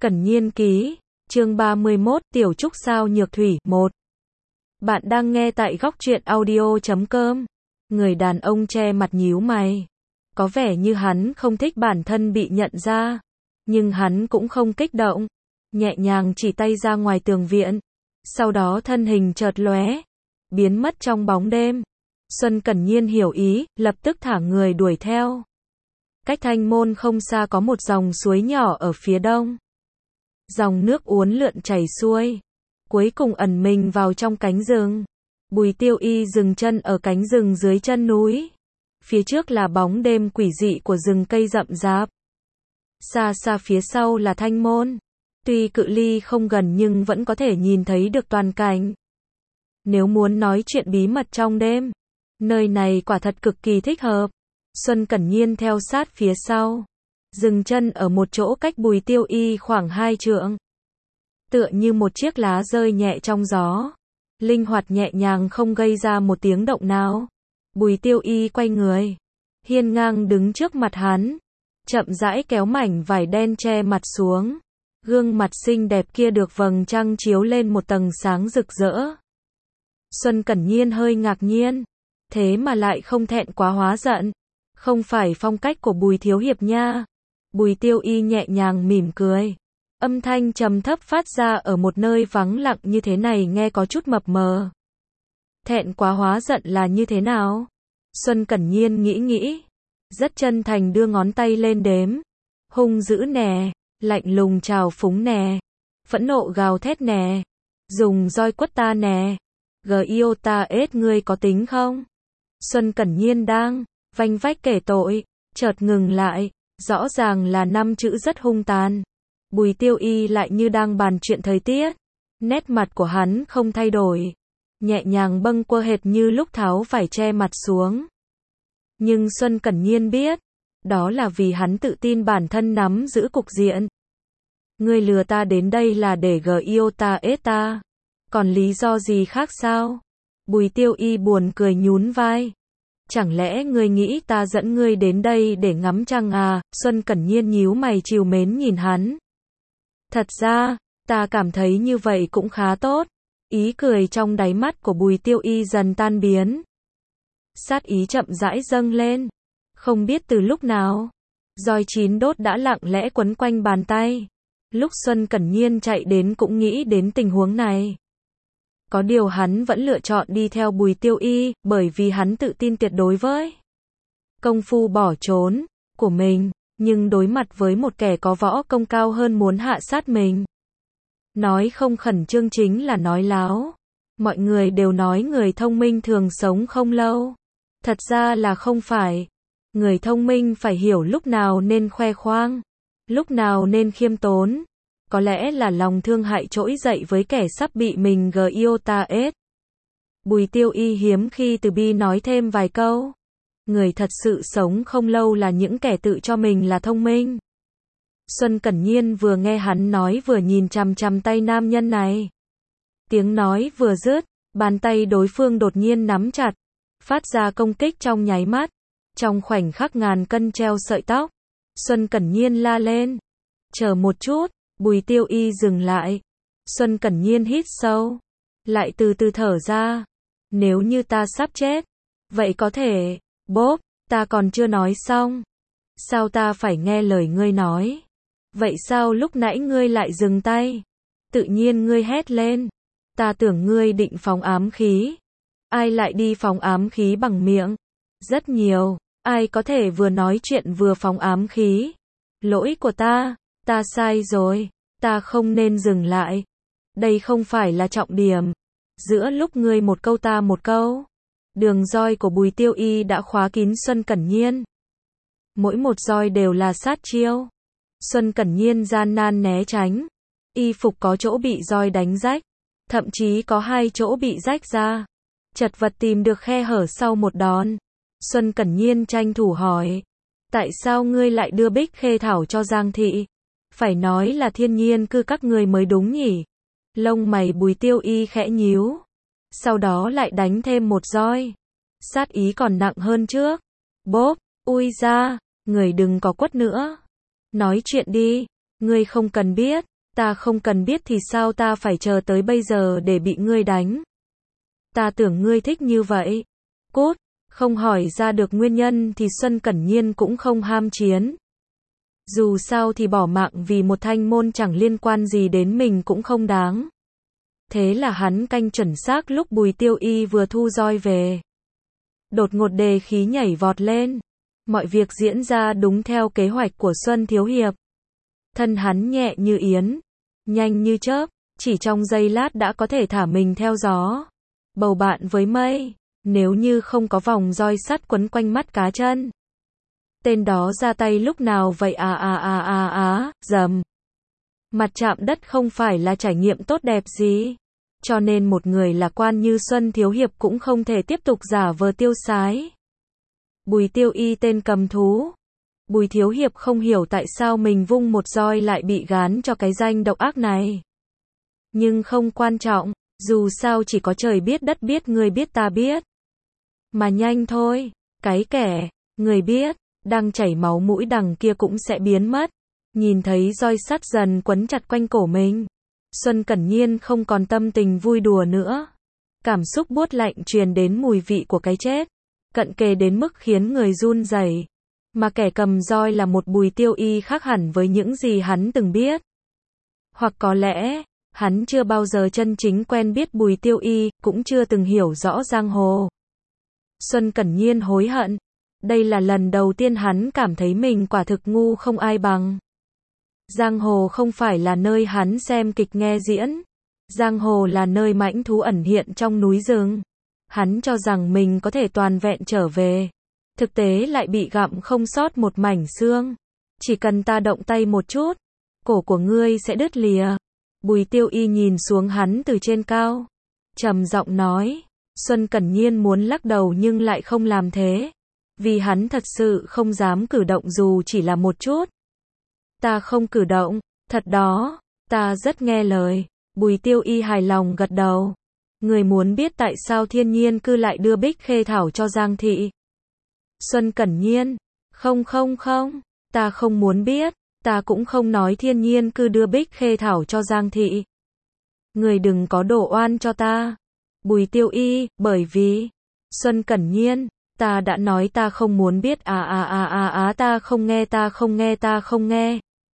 Cẩn Nhiên ký, chương 31, Tiểu Trúc sao nhược thủy, 1. Bạn đang nghe tại góc truyện audio.com. Người đàn ông che mặt nhíu mày. Có vẻ như hắn không thích bản thân bị nhận ra. Nhưng hắn cũng không kích động. Nhẹ nhàng chỉ tay ra ngoài tường viện. Sau đó thân hình chợt lóe. Biến mất trong bóng đêm. Xuân Cẩn Nhiên hiểu ý, lập tức thả người đuổi theo. Cách Thanh Môn không xa có một dòng suối nhỏ ở phía đông. Dòng nước uốn lượn chảy xuôi, cuối cùng ẩn mình vào trong cánh rừng. Bùi Tiêu Y dừng chân ở cánh rừng dưới chân núi. Phía trước là bóng đêm quỷ dị của rừng cây rậm rạp. Xa xa phía sau là Thanh Môn. Tuy cự ly không gần nhưng vẫn có thể nhìn thấy được toàn cảnh. Nếu muốn nói chuyện bí mật trong đêm, nơi này quả thật cực kỳ thích hợp. Xuân Cẩn Nhiên theo sát phía sau. Dừng chân ở một chỗ cách Bùi Tiêu Y khoảng 2 trượng. Tựa như một chiếc lá rơi nhẹ trong gió. Linh hoạt nhẹ nhàng không gây ra một tiếng động nào. Bùi Tiêu Y quay người. Hiên ngang đứng trước mặt hắn. Chậm rãi kéo mảnh vải đen che mặt xuống. Gương mặt xinh đẹp kia được vầng trăng chiếu lên một tầng sáng rực rỡ. Xuân Cẩn Nhiên hơi ngạc nhiên. Thế mà lại không thẹn quá hóa giận. Không phải phong cách của Bùi thiếu hiệp nha. Bùi Tiêu Y nhẹ nhàng mỉm cười. Âm thanh trầm thấp phát ra ở một nơi vắng lặng như thế này nghe có chút mập mờ. Thẹn quá hóa giận là như thế nào? Xuân Cẩn Nhiên nghĩ. Rất chân thành đưa ngón tay lên đếm. Hung dữ nè, lạnh lùng trào phúng nè, phẫn nộ gào thét nè, dùng roi quất ta nè, yêu ta ết ngươi có tính không? Xuân Cẩn Nhiên đang vanh vách kể tội, chợt ngừng lại. Rõ ràng là 5 chữ rất hung tàn. Bùi Tiêu Y lại như đang bàn chuyện thời tiết. Nét mặt của hắn không thay đổi. Nhẹ nhàng bâng quơ hệt như lúc tháo vải che mặt xuống. Nhưng Xuân Cẩn Nhiên biết. Đó là vì hắn tự tin bản thân nắm giữ cục diện. Ngươi lừa ta đến đây là để yêu ta ết ta. Còn lý do gì khác sao? Bùi Tiêu Y buồn cười nhún vai. Chẳng lẽ ngươi nghĩ ta dẫn ngươi đến đây để ngắm trăng à? Xuân Cẩn Nhiên nhíu mày trìu mến nhìn hắn. Thật ra, ta cảm thấy như vậy cũng khá tốt. Ý cười trong đáy mắt của Bùi Tiêu Y dần tan biến. Sát ý chậm rãi dâng lên. Không biết từ lúc nào, roi 9 đốt đã lặng lẽ quấn quanh bàn tay. Lúc Xuân Cẩn Nhiên chạy đến cũng nghĩ đến tình huống này. Có điều hắn vẫn lựa chọn đi theo Bùi Tiêu Y, bởi vì hắn tự tin tuyệt đối với công phu bỏ trốn của mình, nhưng đối mặt với một kẻ có võ công cao hơn muốn hạ sát mình. Nói không khẩn trương chính là nói láo. Mọi người đều nói người thông minh thường sống không lâu. Thật ra là không phải. Người thông minh phải hiểu lúc nào nên khoe khoang, lúc nào nên khiêm tốn. Có lẽ là lòng thương hại trỗi dậy với kẻ sắp bị mình yêu ta ết. Bùi Tiêu Y hiếm khi từ bi nói thêm vài câu. Người thật sự sống không lâu là những kẻ tự cho mình là thông minh. Xuân Cẩn Nhiên vừa nghe hắn nói vừa nhìn chằm chằm tay nam nhân này. Tiếng nói vừa dứt, bàn tay đối phương đột nhiên nắm chặt, phát ra công kích trong nháy mắt. Trong khoảnh khắc ngàn cân treo sợi tóc, Xuân Cẩn Nhiên la lên. Chờ một chút. Bùi Tiêu Y dừng lại. Xuân Cẩn Nhiên hít sâu, lại từ từ thở ra. Nếu như ta sắp chết, vậy có thể, bốp, ta còn chưa nói xong. Sao ta phải nghe lời ngươi nói? Vậy sao lúc nãy ngươi lại dừng tay? Tự nhiên ngươi hét lên. Ta tưởng ngươi định phóng ám khí. Ai lại đi phóng ám khí bằng miệng? Rất nhiều, ai có thể vừa nói chuyện vừa phóng ám khí? Lỗi của ta sai rồi, ta không nên dừng lại. Đây không phải là trọng điểm. Giữa lúc ngươi một câu ta một câu, đường roi của Bùi Tiêu Y đã khóa kín Xuân Cẩn Nhiên. Mỗi một roi đều là sát chiêu. Xuân Cẩn Nhiên gian nan né tránh. Y phục có chỗ bị roi đánh rách, thậm chí có 2 chỗ bị rách ra. Chật vật tìm được khe hở sau một đòn. Xuân Cẩn Nhiên tranh thủ hỏi. Tại sao ngươi lại đưa Bích Khê Thảo cho Giang Thị? Phải nói là Thiên Nhiên cư các ngươi mới đúng nhỉ? Lông mày Bùi Tiêu Y khẽ nhíu. Sau đó lại đánh thêm một roi. Sát ý còn nặng hơn trước. Bốp, ui ra, người đừng có quất nữa. Nói chuyện đi, ngươi không cần biết. Ta không cần biết thì sao ta phải chờ tới bây giờ để bị ngươi đánh. Ta tưởng ngươi thích như vậy. Cút, không hỏi ra được nguyên nhân thì Xuân Cẩn Nhiên cũng không ham chiến. Dù sao thì bỏ mạng vì một thanh môn chẳng liên quan gì đến mình cũng không đáng. Thế là hắn canh chuẩn xác lúc Bùi Tiêu Y vừa thu roi về. Đột ngột đề khí nhảy vọt lên. Mọi việc diễn ra đúng theo kế hoạch của Xuân Thiếu Hiệp. Thân hắn nhẹ như yến, nhanh như chớp, chỉ trong giây lát đã có thể thả mình theo gió. Bầu bạn với mây, nếu như không có vòng roi sắt quấn quanh mắt cá chân. Tên đó ra tay lúc nào vậy dầm. Mặt chạm đất không phải là trải nghiệm tốt đẹp gì. Cho nên một người lạc quan như Xuân Thiếu Hiệp cũng không thể tiếp tục giả vờ tiêu sái. Bùi Tiêu Y tên cầm thú. Bùi Thiếu Hiệp không hiểu tại sao mình vung một roi lại bị gán cho cái danh độc ác này. Nhưng không quan trọng, dù sao chỉ có trời biết đất biết người biết ta biết. Mà nhanh thôi, cái kẻ, người biết, đang chảy máu mũi đằng kia cũng sẽ biến mất. Nhìn thấy roi sắt dần quấn chặt quanh cổ mình. Xuân Cẩn Nhiên không còn tâm tình vui đùa nữa. Cảm xúc buốt lạnh truyền đến mùi vị của cái chết. Cận kề đến mức khiến người run rẩy. Mà kẻ cầm roi là một Bùi Tiêu Y khác hẳn với những gì hắn từng biết. Hoặc có lẽ, hắn chưa bao giờ chân chính quen biết Bùi Tiêu Y, cũng chưa từng hiểu rõ giang hồ. Xuân Cẩn Nhiên hối hận. Đây là lần đầu tiên hắn cảm thấy mình quả thực ngu không ai bằng. Giang hồ không phải là nơi hắn xem kịch nghe diễn. Giang hồ là nơi mãnh thú ẩn hiện trong núi rừng. Hắn cho rằng mình có thể toàn vẹn trở về. Thực tế lại bị gặm không sót một mảnh xương. Chỉ cần ta động tay một chút, cổ của ngươi sẽ đứt lìa. Bùi Tiêu Y nhìn xuống hắn từ trên cao. Trầm giọng nói. Xuân Cẩn Nhiên muốn lắc đầu nhưng lại không làm thế. Vì hắn thật sự không dám cử động dù chỉ là một chút. Ta không cử động, thật đó, ta rất nghe lời. Bùi Tiêu Y hài lòng gật đầu. Người muốn biết tại sao Thiên Nhiên Cư lại đưa Bích Khê Thảo cho Giang Thị. Xuân Cẩn Nhiên, không, ta không muốn biết, ta cũng không nói Thiên Nhiên Cư đưa Bích Khê Thảo cho Giang Thị. Người đừng có đổ oan cho ta. Bùi Tiêu Y, bởi vì, Xuân Cẩn Nhiên, ta đã nói ta không muốn biết ta không nghe.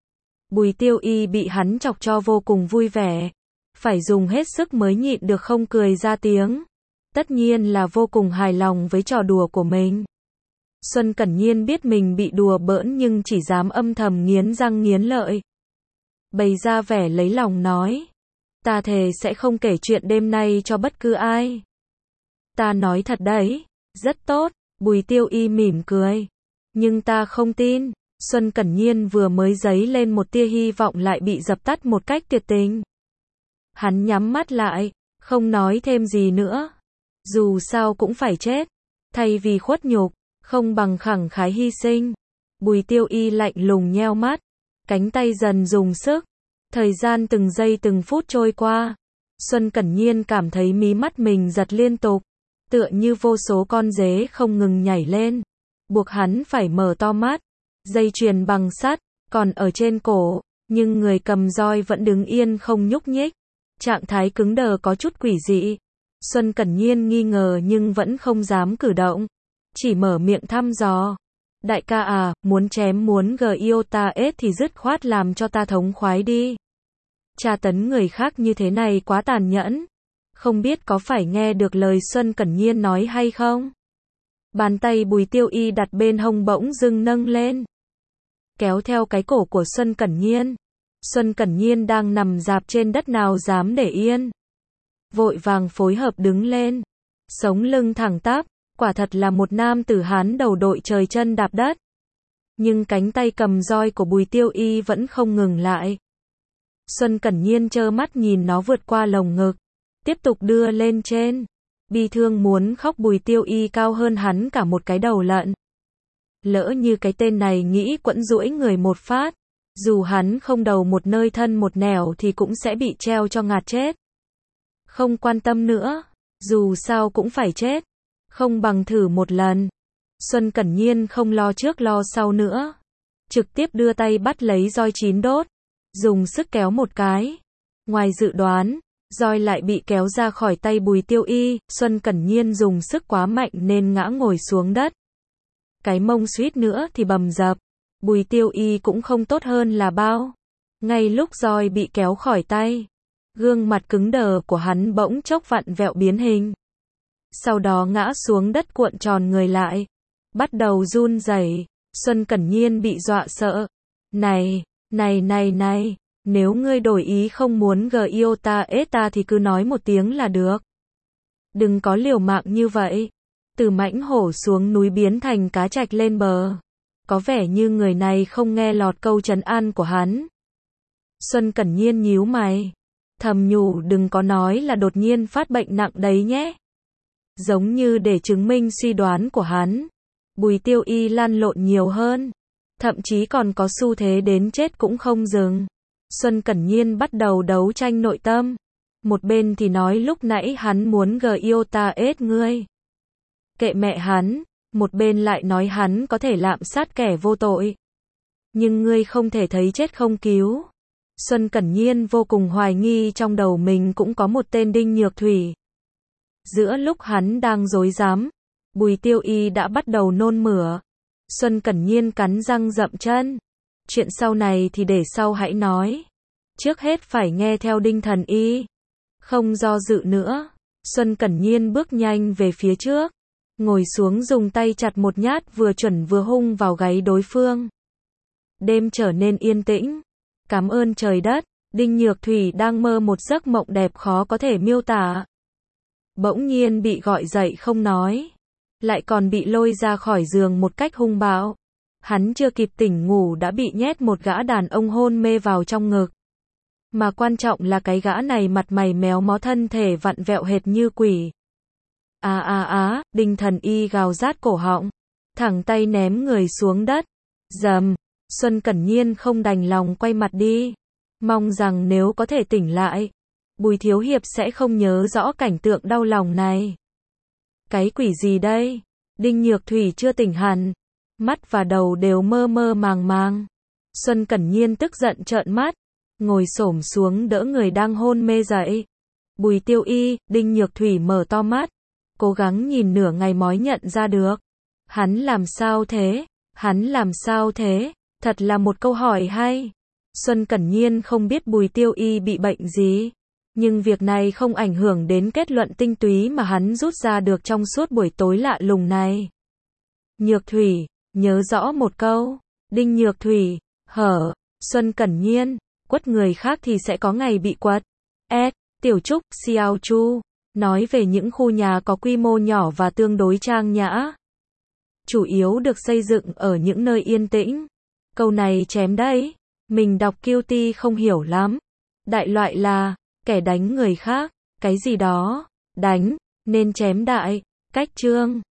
Bùi Tiêu Y bị hắn chọc cho vô cùng vui vẻ. Phải dùng hết sức mới nhịn được không cười ra tiếng. Tất nhiên là vô cùng hài lòng với trò đùa của mình. Xuân Cẩn Nhiên biết mình bị đùa bỡn nhưng chỉ dám âm thầm nghiến răng nghiến lợi. Bày ra vẻ lấy lòng nói. Ta thề sẽ không kể chuyện đêm nay cho bất cứ ai. Ta nói thật đấy. Rất tốt. Bùi Tiêu Y mỉm cười. Nhưng ta không tin. Xuân Cẩn Nhiên vừa mới dấy lên một tia hy vọng lại bị dập tắt một cách tuyệt tình. Hắn nhắm mắt lại, không nói thêm gì nữa. Dù sao cũng phải chết. Thay vì khuất nhục, không bằng khẳng khái hy sinh. Bùi Tiêu Y lạnh lùng nheo mắt. Cánh tay dần dùng sức. Thời gian từng giây từng phút trôi qua. Xuân Cẩn Nhiên cảm thấy mí mắt mình giật liên tục. Tựa như vô số con dế không ngừng nhảy lên. Buộc hắn phải mở to mắt. Dây chuyền bằng sắt, còn ở trên cổ. Nhưng người cầm roi vẫn đứng yên không nhúc nhích. Trạng thái cứng đờ có chút quỷ dị. Xuân Cẩn Nhiên nghi ngờ nhưng vẫn không dám cử động. Chỉ mở miệng thăm dò. Đại ca à, muốn chém muốn yêu ta ết thì dứt khoát làm cho ta thống khoái đi. Tra tấn người khác như thế này quá tàn nhẫn. Không biết có phải nghe được lời Xuân Cẩn Nhiên nói hay không? Bàn tay Bùi Tiêu Y đặt bên hông bỗng dưng nâng lên. Kéo theo cái cổ của Xuân Cẩn Nhiên. Xuân Cẩn Nhiên đang nằm rạp trên đất nào dám để yên. Vội vàng phối hợp đứng lên. Sống lưng thẳng tắp, quả thật là một nam tử Hán đầu đội trời chân đạp đất. Nhưng cánh tay cầm roi của Bùi Tiêu Y vẫn không ngừng lại. Xuân Cẩn Nhiên trơ mắt nhìn nó vượt qua lồng ngực. Tiếp tục đưa lên trên. Bi thương muốn khóc. Bùi Tiêu Y cao hơn hắn cả một cái đầu lợn. Lỡ như cái tên này nghĩ quẫn duỗi người một phát. Dù hắn không đầu một nơi thân một nẻo thì cũng sẽ bị treo cho ngạt chết. Không quan tâm nữa. Dù sao cũng phải chết. Không bằng thử một lần. Xuân Cẩn Nhiên không lo trước lo sau nữa. Trực tiếp đưa tay bắt lấy roi chín đốt. dùng sức kéo một cái. Ngoài dự đoán, roi lại bị kéo ra khỏi tay Bùi Tiêu Y, Xuân Cẩn Nhiên dùng sức quá mạnh nên ngã ngồi xuống đất. Cái mông suýt nữa thì bầm dập. Bùi Tiêu Y cũng không tốt hơn là bao. Ngay lúc roi bị kéo khỏi tay, gương mặt cứng đờ của hắn bỗng chốc vặn vẹo biến hình. Sau đó ngã xuống đất cuộn tròn người lại, bắt đầu run rẩy. Xuân Cẩn Nhiên bị dọa sợ. Này, nếu ngươi đổi ý không muốn Giota ta thì cứ nói một tiếng là được. Đừng có liều mạng như vậy. Từ mãnh hổ xuống núi biến thành cá trạch lên bờ. Có vẻ như người này không nghe lọt câu trấn an của hắn. Xuân Cẩn Nhiên nhíu mày, thầm nhủ đừng có nói là đột nhiên phát bệnh nặng đấy nhé. Giống như để chứng minh suy đoán của hắn, Bùi Tiêu Y lăn lộn nhiều hơn, thậm chí còn có xu thế đến chết cũng không dừng. Xuân Cẩn Nhiên bắt đầu đấu tranh nội tâm. Một bên thì nói lúc nãy hắn muốn Giota ngươi. Kệ mẹ hắn. Một bên lại nói hắn có thể lạm sát kẻ vô tội. Nhưng ngươi không thể thấy chết không cứu. Xuân Cẩn Nhiên vô cùng hoài nghi trong đầu mình cũng có một tên Đinh Nhược Thủy. Giữa lúc hắn đang rối rắm, Bùi Tiêu Y đã bắt đầu nôn mửa. Xuân Cẩn Nhiên cắn răng dậm chân. Chuyện sau này thì để sau hãy nói. Trước hết phải nghe theo Đinh Thần Y. Không do dự nữa, Xuân Cẩn Nhiên bước nhanh về phía trước. Ngồi xuống dùng tay chặt một nhát vừa chuẩn vừa hung vào gáy đối phương. Đêm trở nên yên tĩnh. Cảm ơn trời đất, Đinh Nhược Thủy đang mơ một giấc mộng đẹp khó có thể miêu tả. Bỗng nhiên bị gọi dậy không nói. Lại còn bị lôi ra khỏi giường một cách hung bạo. Hắn chưa kịp tỉnh ngủ đã bị nhét một gã đàn ông hôn mê vào trong ngực. Mà quan trọng là cái gã này mặt mày méo mó thân thể vặn vẹo hệt như quỷ. Đinh Thần Y gào rát cổ họng, thẳng tay ném người xuống đất. Dầm, Xuân Cẩn Nhiên không đành lòng quay mặt đi, mong rằng nếu có thể tỉnh lại, Bùi thiếu hiệp sẽ không nhớ rõ cảnh tượng đau lòng này. Cái quỷ gì đây? Đinh Nhược Thủy chưa tỉnh hẳn, mắt và đầu đều mơ mơ màng màng. Xuân Cẩn Nhiên tức giận trợn mắt, ngồi xổm xuống đỡ người đang hôn mê dậy. Bùi Tiêu Y, Đinh Nhược Thủy mở to mắt, cố gắng nhìn nửa ngày mới nhận ra được. Hắn làm sao thế? Hắn làm sao thế? Thật là một câu hỏi hay. Xuân Cẩn Nhiên không biết Bùi Tiêu Y bị bệnh gì, nhưng việc này không ảnh hưởng đến kết luận tinh túy mà hắn rút ra được trong suốt buổi tối lạ lùng này. Nhược Thủy, nhớ rõ một câu. Đinh Nhược Thủy, hở. Xuân Cẩn Nhiên, quất người khác thì sẽ có ngày bị quất. Tiểu Trúc, Xiao Chu, nói về những khu nhà có quy mô nhỏ và tương đối trang nhã. Chủ yếu được xây dựng ở những nơi yên tĩnh. Câu này chém đấy. Mình đọc QT không hiểu lắm. Đại loại là, kẻ đánh người khác, cái gì đó, đánh, nên chém đại. Cách chương.